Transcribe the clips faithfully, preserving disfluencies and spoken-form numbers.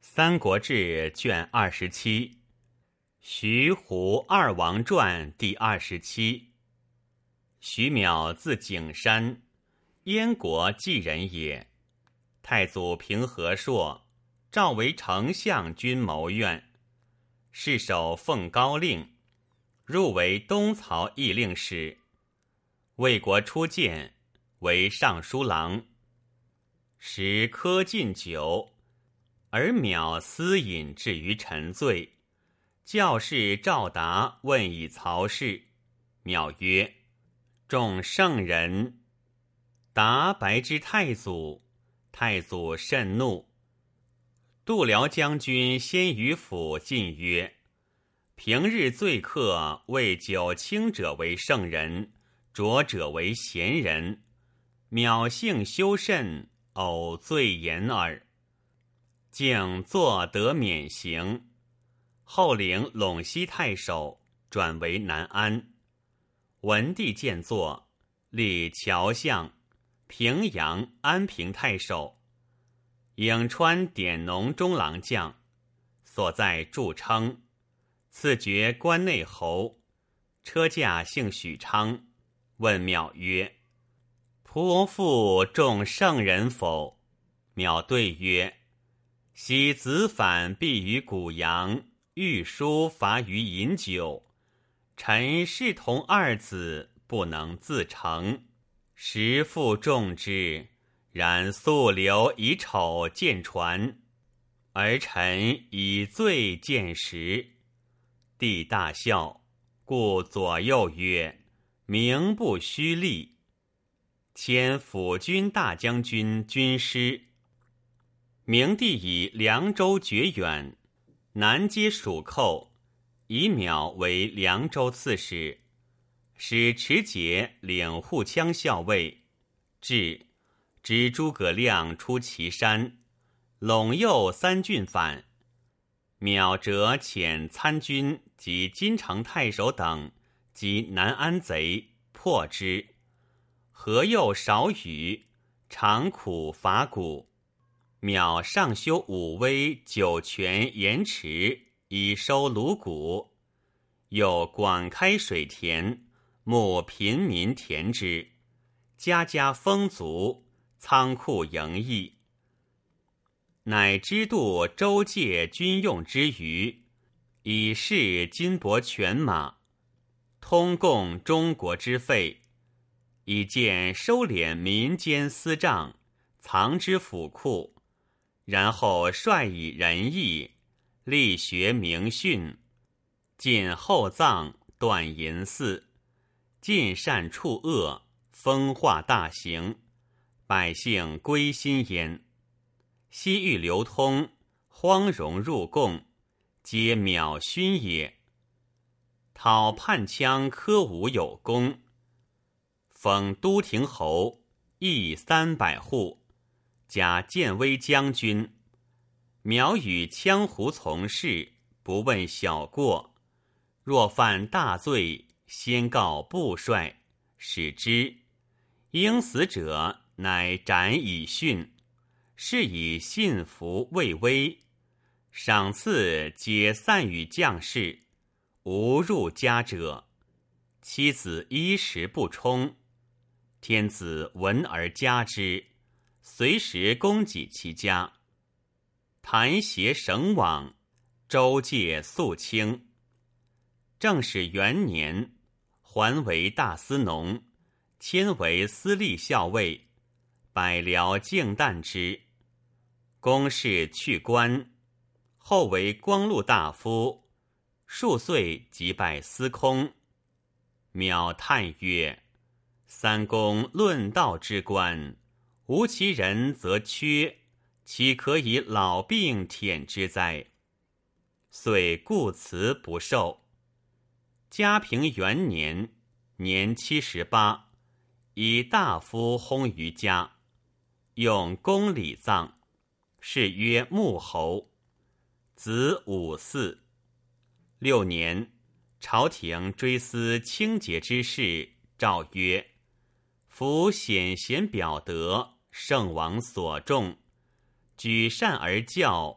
三国志》卷二十七，徐胡二王传第二十七。徐邈字景山，燕国纪人也。太祖平和朔，召为丞相军谋院，侍守奉高令，入为东曹议令使。魏国初见，为尚书郎。时科进酒，而邈私饮至于沉醉。教士赵达问以曹氏，邈曰：众圣人。达白之太祖，太祖甚怒。度辽将军先于府进曰：平日醉客，谓酒轻者为圣人，浊者为贤人。邈性修甚，偶醉言耳。竟坐得免刑，后领陇西太守，转为南安。文帝见作，立乔相、平阳、安平太守，颍川典农中郎将，所在著称，赐爵关内侯。车驾姓许昌，问邈曰：颇负众圣人否？邈对曰：昔子反避于谷阳，御书伐于饮酒。臣视同二子，不能自成，实负重之。然素流以丑见传，而臣以罪见实。帝大笑，故左右曰：名不虚立。迁辅军大将军军师。明帝以凉州绝远，南接蜀寇，以邈为凉州刺史，使持节领护羌校尉。至，知诸葛亮出祁山，陇右三郡反。邈折遣参军及金城太守等及南安贼，破之。河右少雨，常苦伐谷。邈上修武威酒泉盐池，以收卢谷。又广开水田，牧贫民田之，家家丰足，仓库盈溢。乃支度州界军用之余，以示金帛犬马，通共中国之费。以见收敛民间私账，藏之府库。然后率以仁义，力学明训，尽厚葬，断淫祀，尽善处恶，风化大行，百姓归心焉。西域流通，荒戎入贡，皆邈勋也。讨叛羌科武有功，封都亭侯，邑三百户。加建威将军。邈与羌胡从事，不问小过，若犯大罪，先告部帅，使之。应死者，乃斩以训。是以信服畏威。赏赐皆散与将士，无入家者。妻子衣食不充，天子闻而加之，随时供给其家。弹劾绳网，州界肃清。正始元年，还为大司农，迁为司隶校尉，百僚敬惮之。公事去官，后为光禄大夫，数岁即拜司空。邈叹曰：三公论道之官，无其人则缺，岂可以老病舔之哉？遂故辞不受。嘉平元年，年七十八，以大夫薨于家，用公礼葬，谥曰穆侯。子武嗣。六年，朝廷追思清节之事，诏曰：夫显贤表德，圣王所重，举善而教，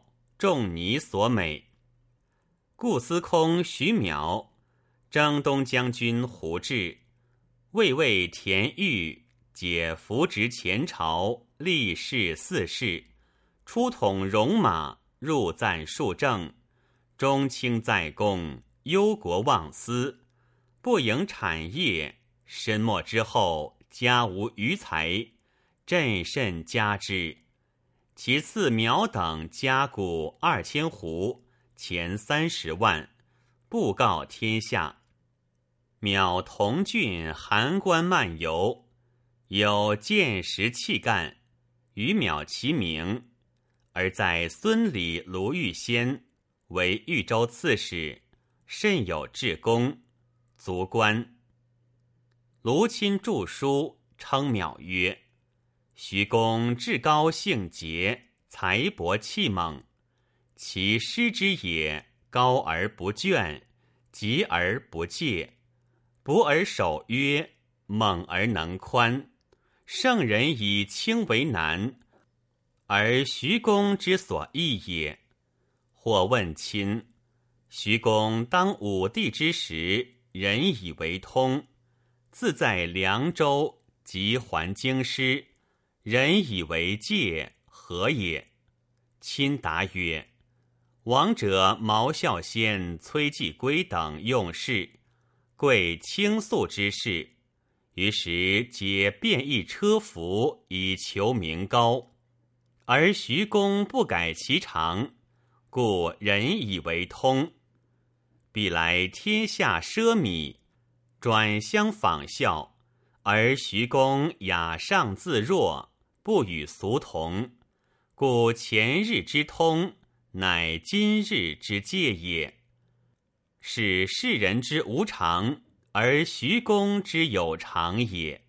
仲尼所美。故司空徐邈，征东将军胡志，魏魏田豫，解扶植前朝，立事四世，出统戎马，入赞数政，中清在公，忧国忘私，不营产业，身没之后，家无余财，朕甚加之。其次苗等家谷二千斛，钱三十万，布告天下。邈同郡函关漫游，有见识气干，与邈齐名，而在孙李卢玉先为豫州刺史，甚有至功，卒官。卢钦著书称邈曰：徐公至高性节，才博气猛，其师之也，高而不倦，急而不戒，博而守约，猛而能宽。圣人以轻为难，而徐公之所易也。或问亲，徐公当武帝之时，人以为通，自在凉州，即还京师，人以为戒，何也？亲答曰：王者毛孝先、崔季归等用事，贵轻速之事，于是皆变易车服，以求名高。而徐公不改其常，故人以为通。必来天下奢靡，转相仿效，而徐公雅上自若，不与俗同，故前日之通，乃今日之戒也。是世人之无常，而徐公之有常也。